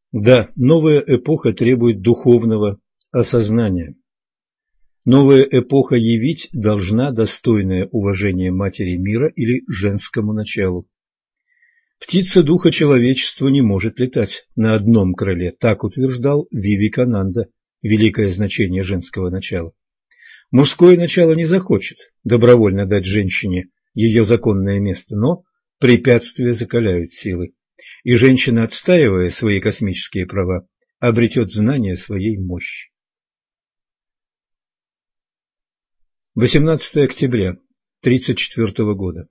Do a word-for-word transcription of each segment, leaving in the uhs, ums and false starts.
Да, новая эпоха требует духовного осознания. Новая эпоха явить должна достойное уважение матери мира или женскому началу. Птица духа человечества не может летать на одном крыле, так утверждал Вивекананда, великое значение женского начала. Мужское начало не захочет добровольно дать женщине ее законное место, но препятствия закаляют силы, и женщина, отстаивая свои космические права, обретет знание своей мощи. восемнадцатое октября тридцать четвёртого года.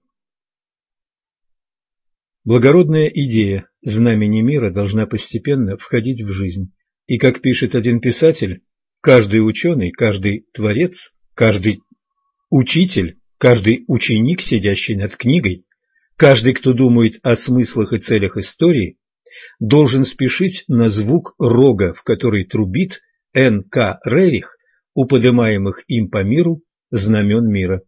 Благородная идея знамени мира должна постепенно входить в жизнь, и, как пишет один писатель, каждый ученый, каждый творец, каждый учитель, каждый ученик, сидящий над книгой, каждый, кто думает о смыслах и целях истории, должен спешить на звук рога, в который трубит Н К Рерих у подымаемых им по миру знамен мира.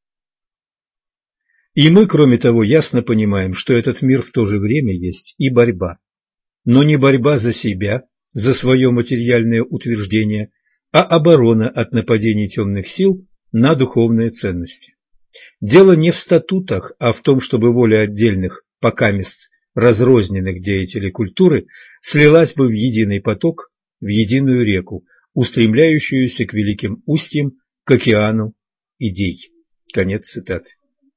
И мы, кроме того, ясно понимаем, что этот мир в то же время есть и борьба, но не борьба за себя, за свое материальное утверждение, а оборона от нападений темных сил на духовные ценности. Дело не в статутах, а в том, чтобы воля отдельных, покамест разрозненных деятелей культуры слилась бы в единый поток, в единую реку, устремляющуюся к великим устьям, к океану идей. Конец цитаты.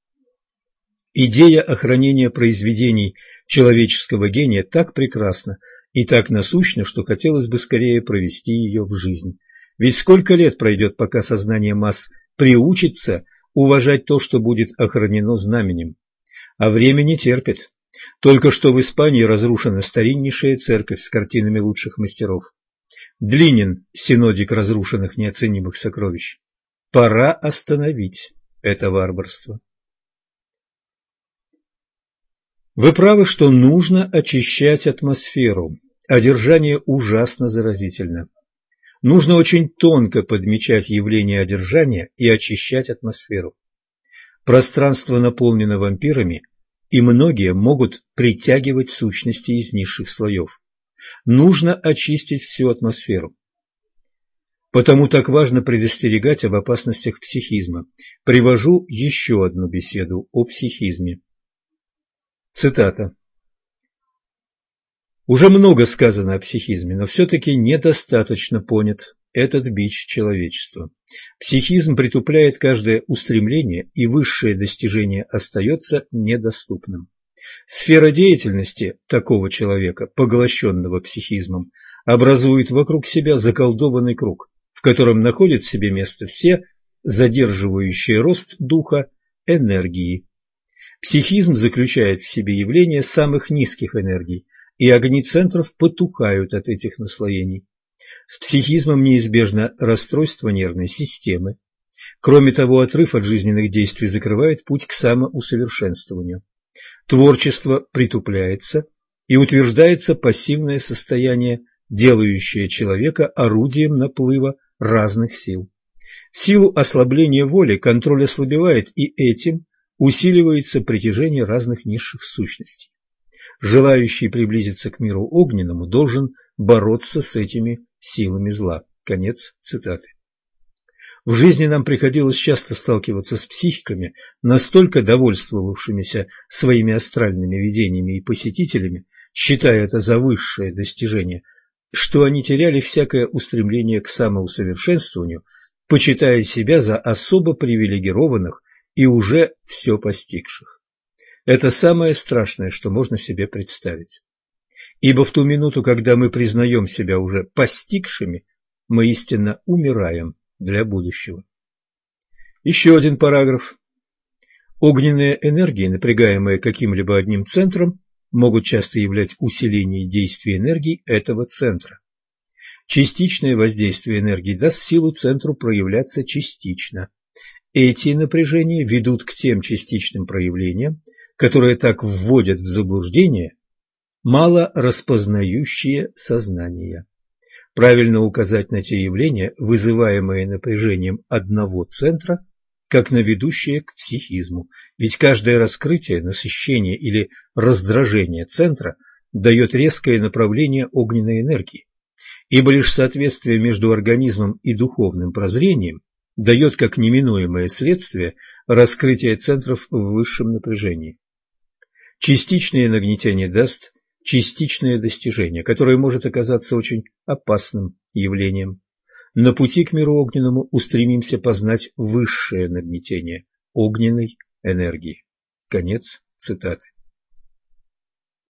Идея охранения произведений человеческого гения так прекрасна и так насущна, что хотелось бы скорее провести ее в жизнь. Ведь сколько лет пройдет, пока сознание масс приучится уважать то, что будет охранено знаменем? А время не терпит. Только что в Испании разрушена стариннейшая церковь с картинами лучших мастеров. Длинен синодик разрушенных неоценимых сокровищ. Пора остановить это варварство. Вы правы, что нужно очищать атмосферу. Одержание ужасно заразительно. Нужно очень тонко подмечать явление одержания и очищать атмосферу. Пространство наполнено вампирами, и многие могут притягивать сущности из низших слоев. Нужно очистить всю атмосферу. Потому так важно предостерегать об опасностях психизма. Привожу еще одну беседу о психизме. Цитата. Уже много сказано о психизме, но все-таки недостаточно понят этот бич человечества. Психизм притупляет каждое устремление, и высшее достижение остается недоступным. Сфера деятельности такого человека, поглощенного психизмом, образует вокруг себя заколдованный круг, в котором находят в себе место все задерживающие рост духа энергии. Психизм заключает в себе явление самых низких энергий, и огни центров потухают от этих наслоений. С психизмом неизбежно расстройство нервной системы. Кроме того, отрыв от жизненных действий закрывает путь к самоусовершенствованию. Творчество притупляется, и утверждается пассивное состояние, делающее человека орудием наплыва разных сил. В силу ослабления воли контроль ослабевает, и этим усиливается притяжение разных низших сущностей. Желающий приблизиться к миру огненному должен бороться с этими силами зла. Конец цитаты. В жизни нам приходилось часто сталкиваться с психиками, настолько довольствовавшимися своими астральными видениями и посетителями, считая это за высшее достижение, что они теряли всякое устремление к самоусовершенствованию, почитая себя за особо привилегированных и уже все постигших. Это самое страшное, что можно себе представить. Ибо в ту минуту, когда мы признаем себя уже постигшими, мы истинно умираем для будущего. Еще один параграф. Огненные энергии, напрягаемые каким-либо одним центром, могут часто являть усиление действия энергии этого центра. Частичное воздействие энергии даст силу центру проявляться частично. Эти напряжения ведут к тем частичным проявлениям, которые так вводят в заблуждение мало распознающие сознания. Правильно указать на те явления, вызываемые напряжением одного центра, как на ведущие к психизму, ведь каждое раскрытие, насыщение или раздражение центра дает резкое направление огненной энергии, ибо лишь соответствие между организмом и духовным прозрением дает как неминуемое следствие раскрытие центров в высшем напряжении. Частичное нагнетение даст частичное достижение, которое может оказаться очень опасным явлением. На пути к миру огненному устремимся познать высшее нагнетение огненной энергии. Конец цитаты.